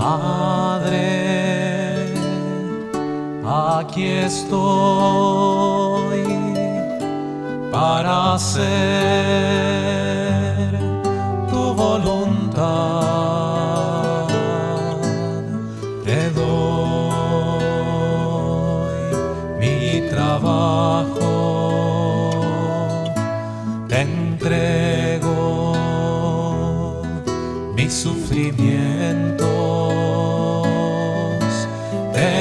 Madre, aquí estoy para hacer tu voluntad. Te doy mi trabajo, te entrego mis sufrimientos, te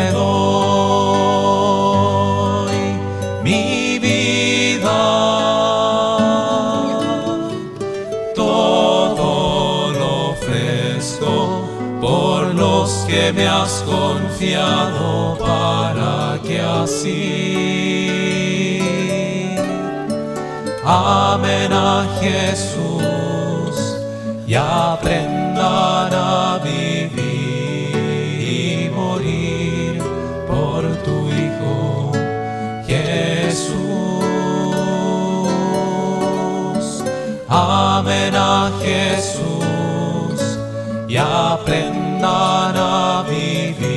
doy mi vida, todo lo ofrezco por los que me has confiado, para que así amen a Jesús y aprendan a vivir y morir por tu Hijo Jesús. Amen a Jesús y aprendan a vivir